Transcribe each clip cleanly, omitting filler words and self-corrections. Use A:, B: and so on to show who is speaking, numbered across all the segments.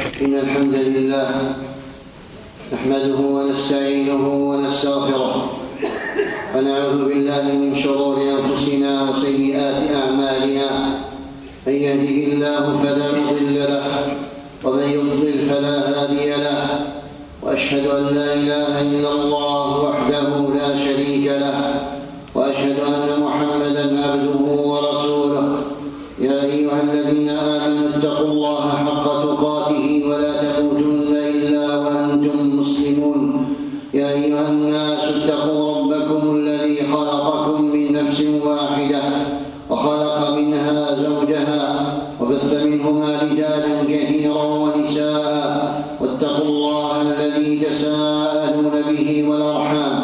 A: إن الحمد لله نحمده ونستعينه ونستغفره ونعوذ بالله من شرور أنفسنا وسيئات أعمالنا. من يهده الله فلا مضل له ومن يضلل فلا هادي له، وأشهد أن لا إله إلا الله وحده لا شريك له، وأشهد أن محمدًا عبده ورسوله. يا أيها الذين آمنوا اتقوا الله حق تقاته ولا تموتن إلا وأنتم مسلمون. يا أيها الناس اتقوا ربكم الذي خلقكم من نفس واحدة وخلق منها زوجها وبث منهما رجالا كثيرا ونساء، واتقوا الله الذي تساءلون به والأرحام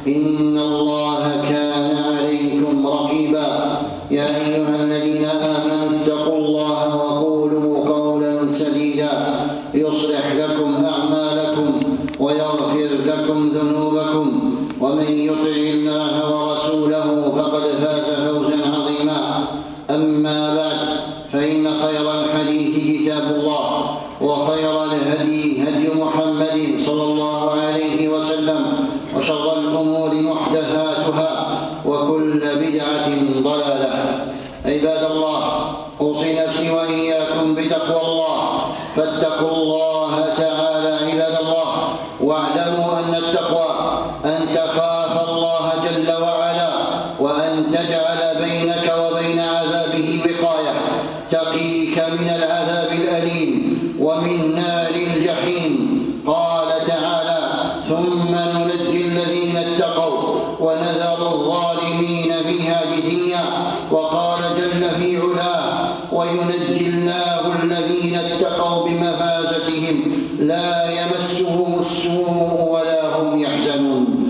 A: إن الله كان عليكم رقيبا. يا أيها الذين آمنوا اتقوا الله وقولوا قولا سديدا يصلح لكم أعمالكم ويغفر لكم ذنوبكم، ومن يطع الله ورسوله فقد فاز فوزا عظيما. أما بعد، فإن خير الحديث كتاب الله، وخير الهدي هدي محمد صلى الله عليه وسلم، وشر الأمور محدثاتها، وكل بدعة ضلالة. عباد الله، أوصي نفسي وإياكم بتقوى الله، فاتقوا الله تعالى عباد الله، واعلموا أن التقوى أن تخاف الله جل وعلا، وأن تجعل بينك وبين عذابه وقاية تقيك من العذاب الأليم ومن نار الجحيم. قال تعالى: ثم ننجي الذين اتقوا ونذر الظالمين فيها جثيا. وقال جل في علاه: وينجي الله الذين اتقوا بمفازتهم لا يمسهم السوء ولا هم يحزنون.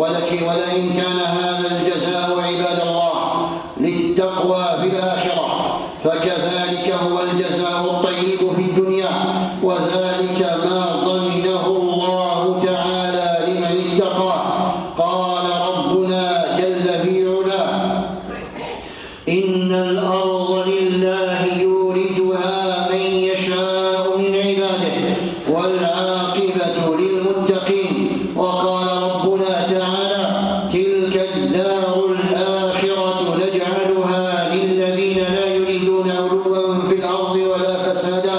A: ولئن كان هذا الجزاء عباد الله للتقوى في الآخرة، فكذلك هو الجزاء الطيب في الدنيا، وذلك ما ضمنه الله تعالى لمن اتقى. قال ربنا جل في علاه: إن الأرض لله يورثها من يشاء من عباده والعاقبة للمتقين. وقال ربنا تعالى: تلك الدار الآخرة نجعلها للذين لا يريدون علوا في الأرض ولا فسادا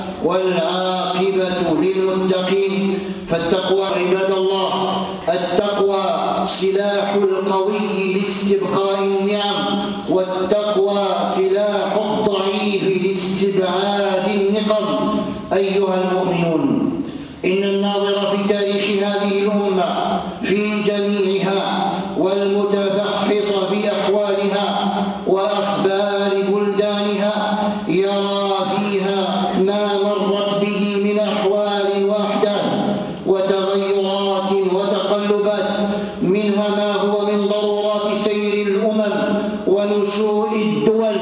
A: والعاقبة للمتقين. فالتقوى عباد الله، التقوى سلاح القوي لاستبقاء النعم، والتقوى سلاح الضعيف لاستبعاد النقم. أيها المؤمنون، إن الناظر في تاريخ هذه الأمة في جميعها والمتفحص في أحوالها وأخبار بلدانها يرى فيها ما مرت به من أحوال وأحداث وتغيرات وتقلبات، منها ما هو من ضرورات سير الأمم ونشوء الدول،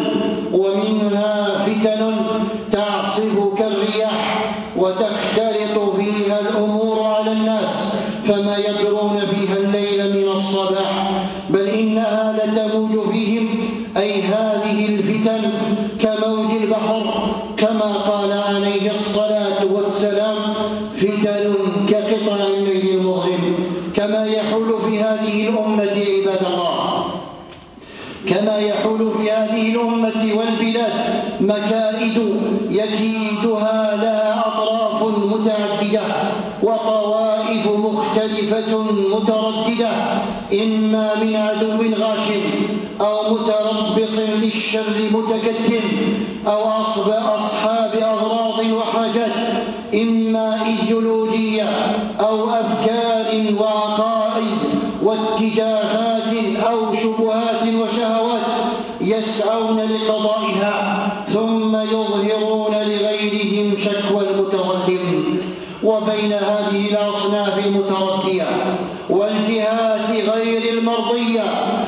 A: ومنها فتن تعصف كالرياح وتختلط فيها الأمور على الناس، فما يدرون فيها الليل من الصباح، بل إنها لتموج فيهم، أي هذه الفتن، كموج البحر، كما قال عليه الصلاة والسلام: فتن كقطع الليل المظلم. كما يحول في هذه الأمة عباد الله، كما يحول في هذه الأمة والبلاد مكائد يكيدها لها أطراف متعددة وطوائف مختلفة مترددة، إما من عدو غاشم أو متربص للشر متكتم أو أصحاب أغراض وحاجات، إما إيديولوجية أو أفكار وعقائد واتجاهات أو شبهات وشهوات يسعون لقضائها، ثم يظهرون لغيرهم شكوى المتظلم. وبين هذه الأصناف المتردية والجهات غير المرضية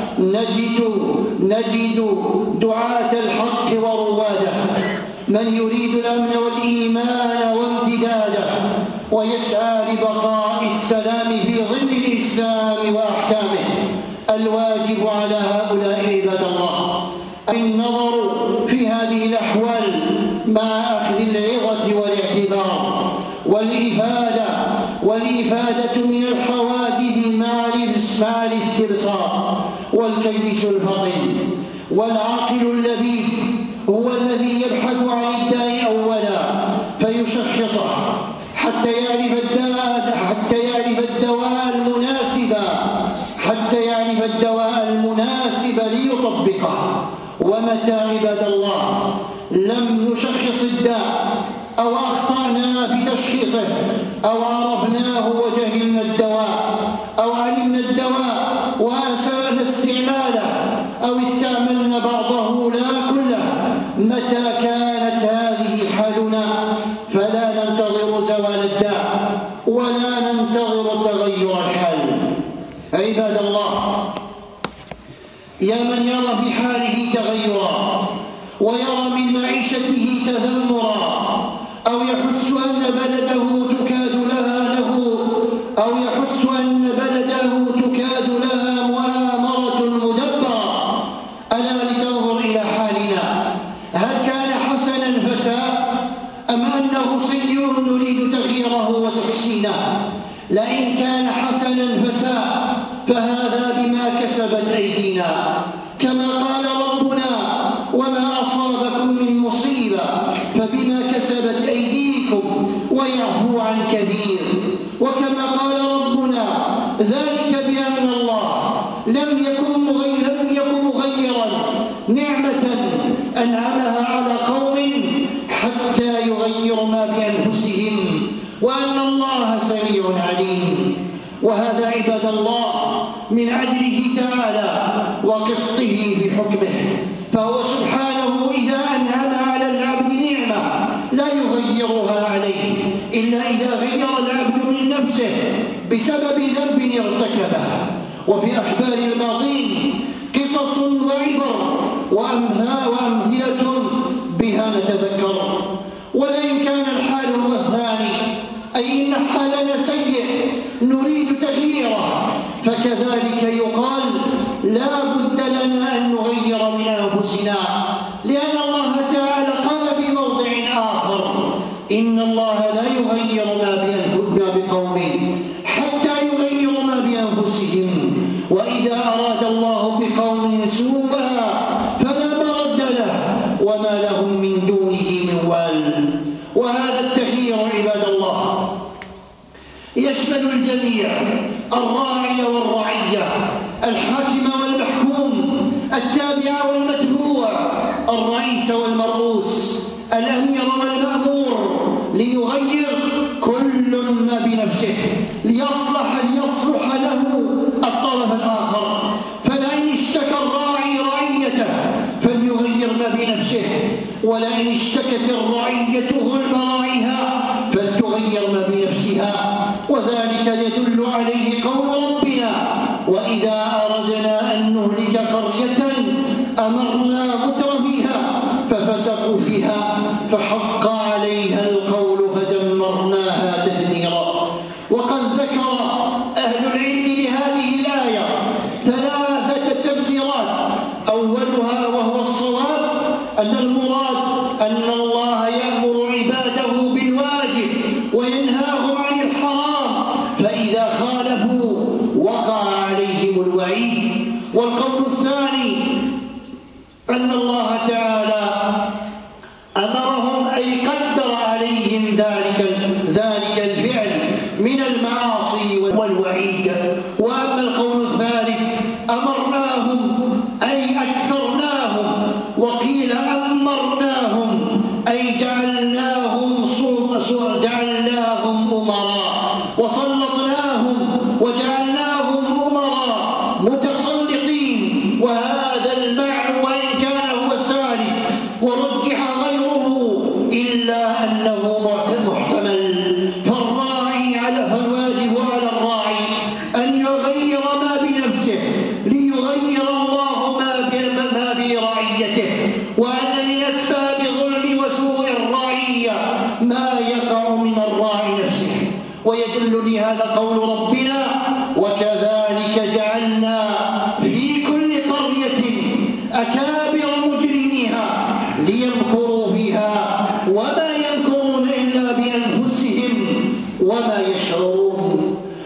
A: نجد دعاة الحق ورواده، من يريد الأمن والإيمان وامتداده، ويسعى لبقاء السلام في ظل الإسلام وأحكامه. الواجب على هؤلاء عباد الله النظر في هذه الأحوال مع أخذ العظة والاعتبار، والإفادة من الحوادث مع الاستبصار والكيس الفطن. والعاقل اللبيب هو الذي يبحث عن الداء أولا فيشخصه حتى يعرف الدواء المناسب ليطبقه. ومتى عباد الله لم نشخص الداء أو أخطأنا في تشخيصه أو عرفناه وجهلنا الدواء أو علمنا الدواء وأسأنا استعماله أو استعملنا بعضه لا كله، متى كانت هذه حالنا فلا ننتظر زوال الداء ولا ننتظر تغير الحال. عباد الله، يا من يرى في حاله تغيرا ويرى من معيشته تذمرا أو يحس أن بلده تكاد لها مؤامرة مدبرة، ألا لتنظر إلى حالنا، هل كان حسنا فساء أم أنه سيء نريد تغييره وتحسينه؟ لئن كان حسنا فساء فهذا بما كسبت أيدينا، كما قال ربنا: وما أصابكم من مصيبة فبما كسبت أيديكم ويعفو عن كثير. وكما قال ربنا: ذلك بأن الله لم يكن مغيرا نعمة أنعمها على قوم حتى يغيروا ما بأنفسهم وأن الله سميع عليم. وهذا عباد الله من عدله تعالى وقسطه في حكمه، فهو سبحانه إذا أنعم على العبد نعمة لا يغيرها عليه إلا إذا غير العبد من نفسه بسبب ذنب ارتكبه. وفي أخبار الماضين قصص وعبر وأمثلة بها نتذكر. ولئن كان الحال هو الثاني، أي إن حالنا سيء نريد تغييره، فكذلك يقال: لا بد لنا أن نغير من أنفسنا، لأن الله تعالى قال في موضع آخر: إن الله لا يغير ما بقوم حتى يغيروا ما بأنفسهم، وإذا أراد الله بقوم سوءا فلا مرد له وما لهم من دونه من وال. وهذا التغيير عباد الله يشمل الجميع: الراعي والرعية، الحاكم والمحكوم، التابع والمتبوع، الرئيس والمرؤوس، الأمير والمأمور، ليغير كل ما بنفسه ليصلح له الطرف الآخر. فلئن اشتكى الراعي رعيته فليغير ما بنفسه، ولئن اشتكت الرعية ظلم راعيها فلتغير ما بنفسها. وذلك يدل عليه قول ربنا: وإذا أردنا أن نهلك قرية أمرنا مترفيها ففسقوا فيها فحق عليها القول فدمرناها تدميرا. وقد ذكر أهل العلم لهذه الآية 3 تفسيرات. أولها وهو الصواب أن المراد أن الله يأمر عباده بالواجب وينهاهم عن الحرام، فإذا خالفوا وقع عليهم الوعيد. والقول الثاني أن الله تعالى أمرهم أي قدر عليهم ذلك الفعل من المعاصي والوعيد. وأما القول الثالث أمرناهم أي أكثرناهم، وقيل أمرناهم أي جعلناهم أمراء وسلطناهم وجعلناهم أمراء متسلطين. وهذا المعنى وإن كان هو الثالث ورجح غيره إلا أنه محتمل. فالواجب على الراعي أن يغير ما بنفسه ليغير الله ما برعيته، وأن من أسباب ظلم وسوء الرعية ما يقع من الراعي نفسه. ويدل لهذا قول ربنا: وكذلك جعلنا في كل قرية أكابر مجرميها ليمكروا فيها وما يمكرون إلا بأنفسهم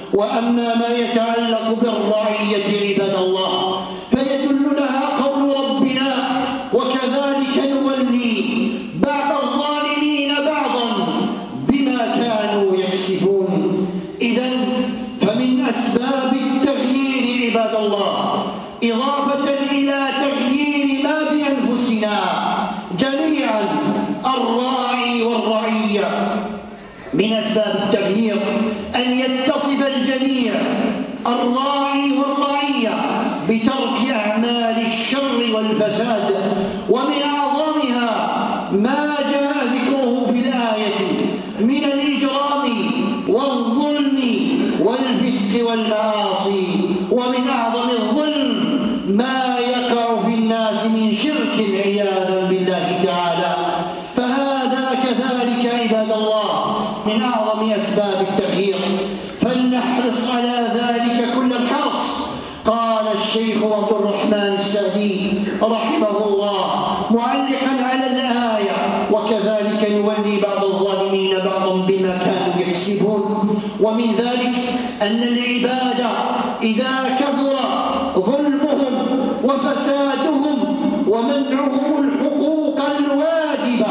A: وأما ما يتعلق بالرعية عباد الله فيدلنا قول ربنا: وكذلك نولي بعض الظالمين بعضا بما كانوا يكسبون. إذن فمن أسباب التغيير عباد الله، إضافة إلى تغيير ما بأنفسنا جميعا الراعي والرعية، من أسباب التغيير أن يتصف الجميع الراعي والرعية بترك أعمال الشر والفساد، ومن أعظمها ما جاء ذكره في الآية من الإجرام والظلم والفسق والمعاصي. ومن أعظم الظلم ما يقع في الناس من شرك عياذا بالله تعالى. فهذا كذلك عباد الله من أعظم أسباب التغيير، فلنحرص على ذلك كل الحرص. قال الشيخ عبد الرحمن السعدي رحمه الله معلقا على الآية: وكذلك نولي بعض الظالمين بعضا بما كانوا يكسبون. ومن ذلك أن العباد إذا كثر ظلمهم وفسادهم ومنعهم الحقوق الواجبة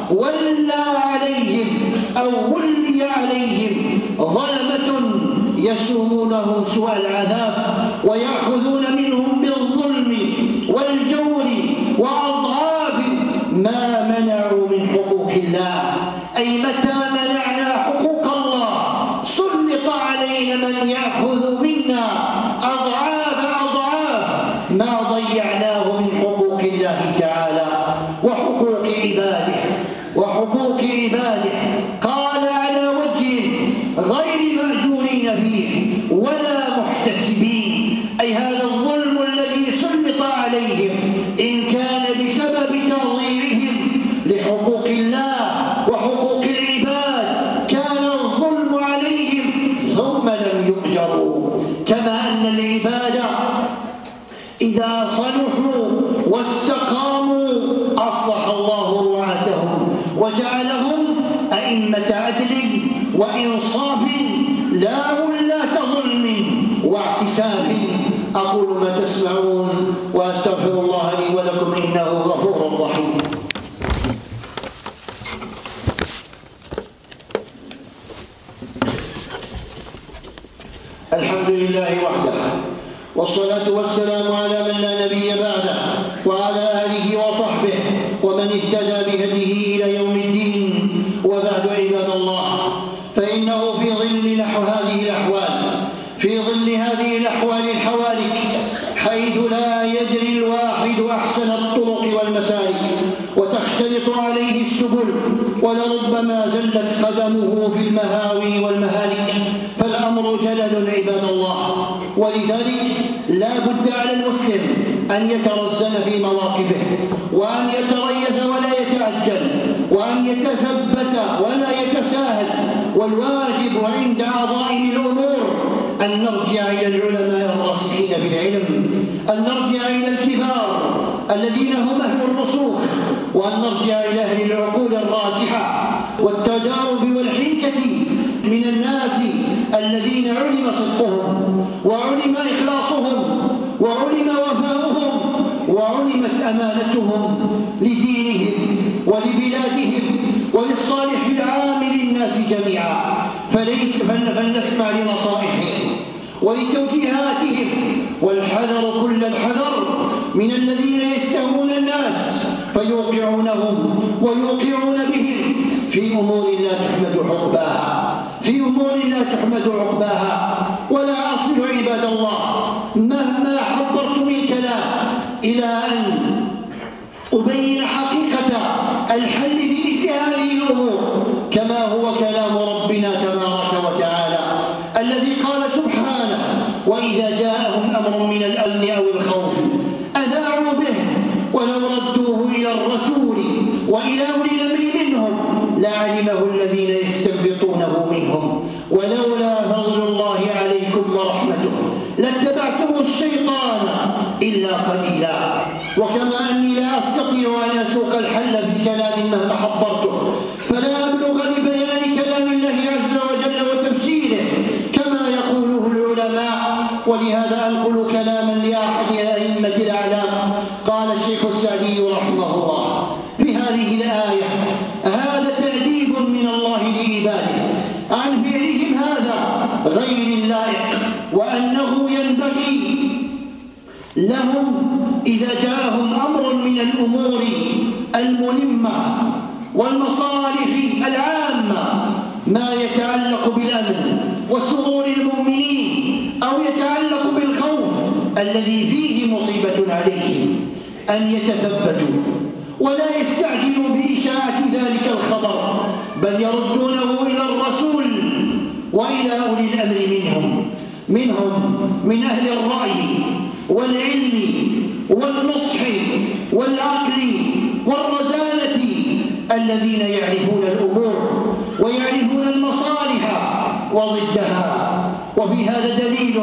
A: ولي عليهم ظلمة يسومونهم سوء العذاب ويأخذون منهم بالظلم والجور وأضعاف ما منعوا من حقوق الله. أي متى منعنا حقوق الله سلط علينا من يأخذ منا أضعاف ما ضيعناه من حقوق الله تعالى وحقوق عباده. قال: على وجه غير مأجورين فيه ولا محتسبين. أي هذا الظلم الذي سلط عليهم إن كان بسبب تضييعهم لحقوق الله وحقوق العباد كان الظلم عليهم ثم لم يؤجروا. كما أن العباد إذا صلحوا واستقاموا أصلح الله رعاتهم وجعلهم أئمة عدل وإنصاف لا ولاة ظلم واعتساف. أقول ما تسمعون وأستغفر الله لي ولكم إنه غفور رحيم. الحمد لله وحده، والصلاة والسلام على من لا نبي بعده وعلى آله وصحبه ومن اهتدى بهديه إلى يوم الدين. وبعد عباد الله، فإنه في ظل هذه الأحوال الحوالك حيث لا يجري الواحد أحسن الطرق والمسالك وتختلط عليه السبل ولربما زلت قدمه في المهاوي والمهالك، فالأمر جلل عباد الله. ولذلك لا بد على المسلم أن يترزن في مواقفه وأن يتريث ولا يتعجل وأن يتثبت ولا يتساهل. والواجب عند عظائم الأمور أن نرجع إلى العلماء الراسخين في العلم، أن نرجع إلى الكبار الذين هم أهل الرسوخ، وأن نرجع إلى أهل العقول الراجحة والتجارب والحنكة من الناس الذين علم صدقهم وعلم إخلاصهم وعلم وفاؤهم وعلمت أمانتهم لدينهم ولبلادهم وللصالح العام للناس جميعا. فلنسمع لنصائحهم ولتوجيهاتهم، والحذر كل الحذر من الذين يستهون الناس فيوقعونهم ويوقعون بهم في أمور لا تحمد عقباها. ولا أصل عباد الله مهما حضرت من كلام إلى أن أبين حقيقة الحل في مثل هذه الأمور كما هو كلام ربنا تبارك وتعالى الذي قال سبحانه: وإذا جاءهم أمر من الأمن أو الخوف أذاعوا به ولو ردوه إلى الرسول وإلى أولي الأمر منهم لعلمه الذين يستنبطونه منهم ولولا فضل الله عليكم ورحمته لاتبعتم الشيطان إلا قليلا. وكما أني لا أستطيع أن أسوق الحل في كلام مهما حضرته فلا أبلغ لبيان كلام الله عز وجل وتفسيره كما يقول غير اللائق، وأنه ينبغي لهم إذا جاءهم أمر من الأمور الملمة والمصالح العامة ما يتعلق بالأمن وسرور المؤمنين أو يتعلق بالخوف الذي فيه مصيبة عليهم أن يتثبتوا ولا يستعجلوا بإشاعة ذلك الخبر، بل يردونه إلى الرسول وإلى أولي الأمر منهم من أهل الرأي والعلم والنصح والعقل والرزانة الذين يعرفون الأمور ويعرفون المصالح وضدها. وفي هذا دليل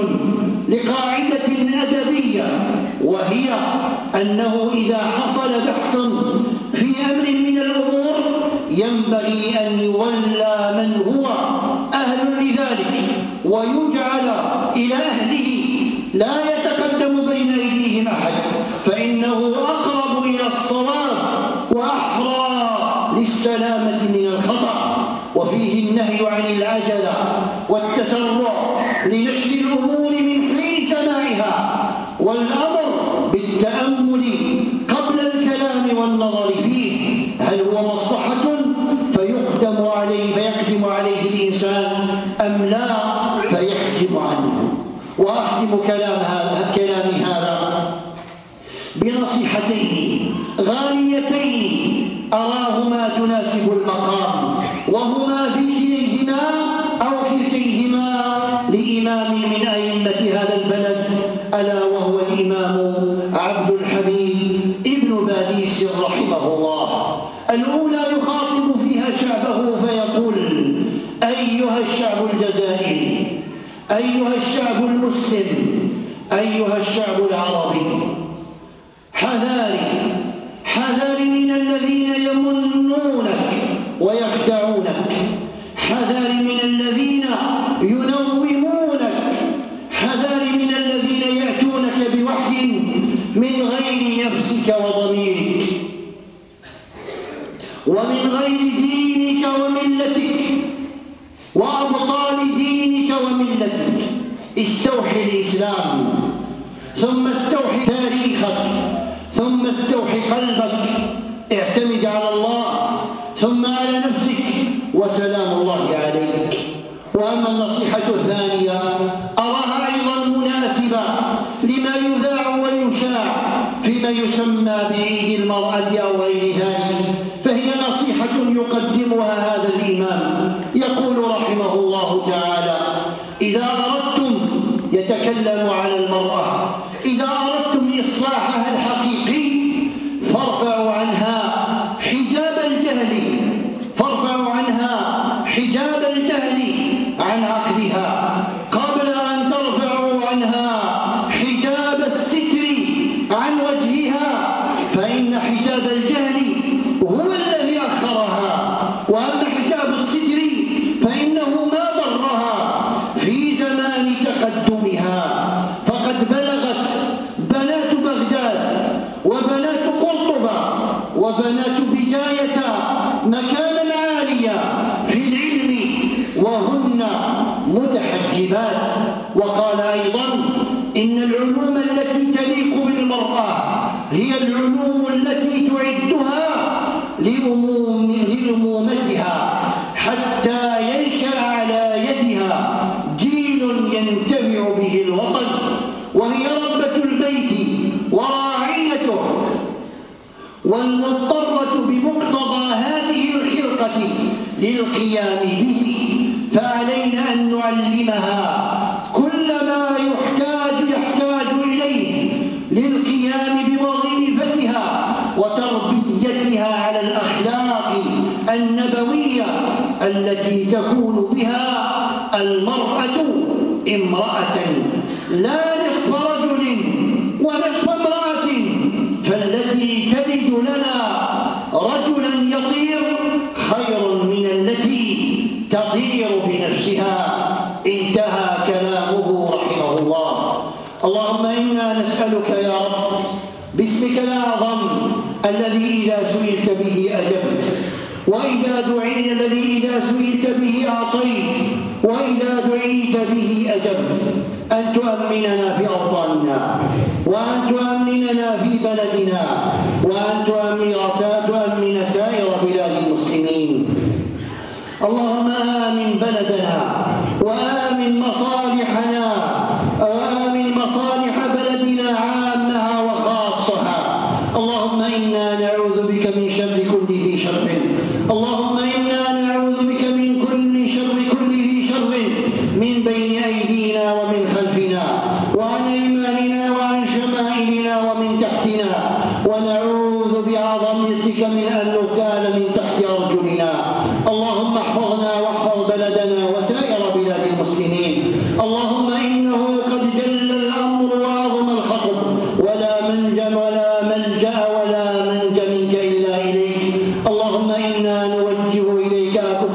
A: لقاعدة أدبية، وهي أنه إذا حصل بحث في أمر من الأمور ينبغي أن يولى من هو أهل لذلك ويجعل إلى أهله، لا يتقدم بين أيديهم أحد، فإنه أقرب إلى الصواب وأحرى للسلامة من الخطأ. وفيه النهي عن العجلة والتسرع لنشر الأمور من حين سماعها، والأمر بالتأمل قبل الكلام والنظر فيه، هل هو مصلحة فيقدم عليه الإنسان أم لا فيحجم عنه. وأختم كلامي هذا بنصيحتين غاليتين أراهما تناسب المقام، وهما في كلتيهما لإمام من أئمة هذا البلد، ألا وهو الإمام عبد الحميد ابن باديس رحمه الله. الأولى يخاطب فيها شعبه فيقول: أيها الشعب الجزائري، أيها الشعب المسلم، أيها الشعب العربي، حذاري من الذين يمنونك ويخدعونك، حذاري من الذين ينومونك، حذاري من الذين يأتونك بوحي من غير نفسك وضميرك ومن غير دينك وملتك وأبطال دينك وملتك. استوحي الإسلام، ثم استوحي تاريخك، ثم استوحي قلبك، اعتمد على الله ثم على نفسك وسلام الله عليك. وأما النصيحة الثانية أراها أيضا مناسبة لما يذاع ويشاع فيما يسمى بعيد المرأة أو غير ذلك، فهي نصيحة يقدمها هذا الإمام، يقول رحمه الله تعالى: إذا أردتم، يتكلم على المرأة، إذا أردتم إصلاحها الحقيقي فارفعوا عنها حجاب الجهل عن عقلها قبل أن ترفعوا عنها حجاب الستر عن وجهها، فإن حجاب الجهل هو الذي أخرها، وأما حجاب الستر فإنه ما ضرها في زمان تقدمها. فقد بلغت بنات بغداد وبنات قرطبة وبنات بجاية مكانا عاليا في العلم وهن متحجبات. وقال أيضا: إن العلوم التي تليق بالمرأة هي العلوم التي تعدها لأمومتها حتى ينشأ على يدها جيل ينتفع به الوطن، وهي ربة البيت وراعيته والمضطرة بمقتضى هذه الخلقة للقيام به. فعلينا أن نعلمها كل ما يحتاج إليه للقيام بوظيفتها وتربيتها على الأخلاق النبوية التي تكون بها المرأة امرأة، لا نصف رجل ونصف امرأة، فالتي تلد لنا رجلا يطير خير من التي تطير بنفسها. انتهى كلامه رحمه الله. اللهم إنا نسألك يا رب باسمك الأعظم الذي إذا سئلت به أجبت، الذي إذا سئلت به أعطيت، وإذا دعيت دعيت به أجبت، أن تؤمننا في أوطاننا، وأن تؤمننا في بلدنا، وأن تؤمن سائر بلاد المسلمين. اللهم آمن بلدنا وآمن مصالحنا وآمن مصالح بلدنا عامها وخاصها. اللهم إنا نعوذ بك من شر كل ذي شر، اللهم إنا نعوذ بك من كل ذي شر من بين أيدينا ومن خلفنا وعن أيماننا وعن شمائلنا ومن تحتنا، ونعوذ بعظمتك من أن نغتال من تحت أرجلنا. اللهم احفظنا واحفظ بلدنا وسائر بلاد المسلمين. اللهم إنه قد جل الأمر وعظم الخطر، ولا ملجأ ولا منجا منك إلا إليك. اللهم إنا نوجه إليك أكف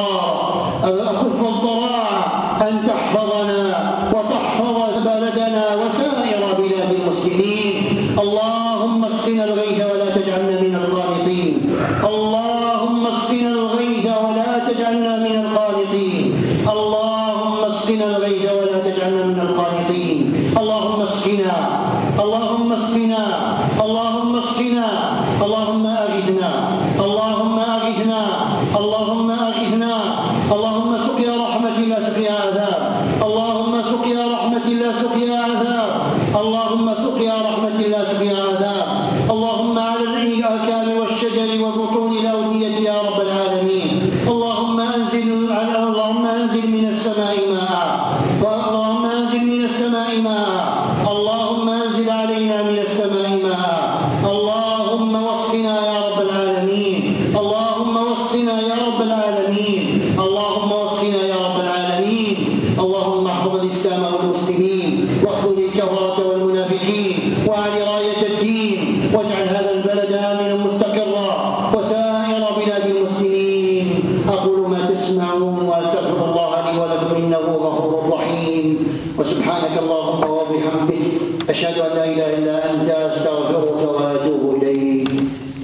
A: الضراع أن تحفظنا وتحفظ بلدنا وسائر بلاد المسلمين. اللهم اسقنا الغيث ولا تجعلنا من القانطين. اللهم اسقنا الغيث ولا تجعلنا من القانطين. اللهم اسقنا الغيث ولا تجعلنا من القانطين. اللهم اسقنا، اللهم اسقنا، اللهم اسقنا، اللهم أغثنا، اللهم أغثنا، اللهم أغثنا. اللهم سقيا رحمة لا سقيا عذاب، اللهم سقيا رحمة لا سقيا عذاب، اللهم سقيا رحمة لا سقيا عذاب. اللهم على الأكام والشجر وبطون الأودية يا رب العالمين. اللهم أنزل من السماء ماء، اللهم أنزل من السماء ماء، اللهم أنزل علينا من السماء ماء. اللهم وصفنا يا رب العالمين، اللهم وصفنا يا رب العالمين، اللهم وصفنا يا رب العالمين. اللهم احفظ الإسلام والمسلمين، واخذل الكفرة والمنافقين، وعلى راية الدين، واجعل هذا البلد آمنا مستقرا وسائر بلاد المسلمين. أقول ما تسمعون وأستغفر الله لي ولكم إنه غفور رحيم. وسبحانك اللهم وبحمدك أشهد أن لا إله إلا أنت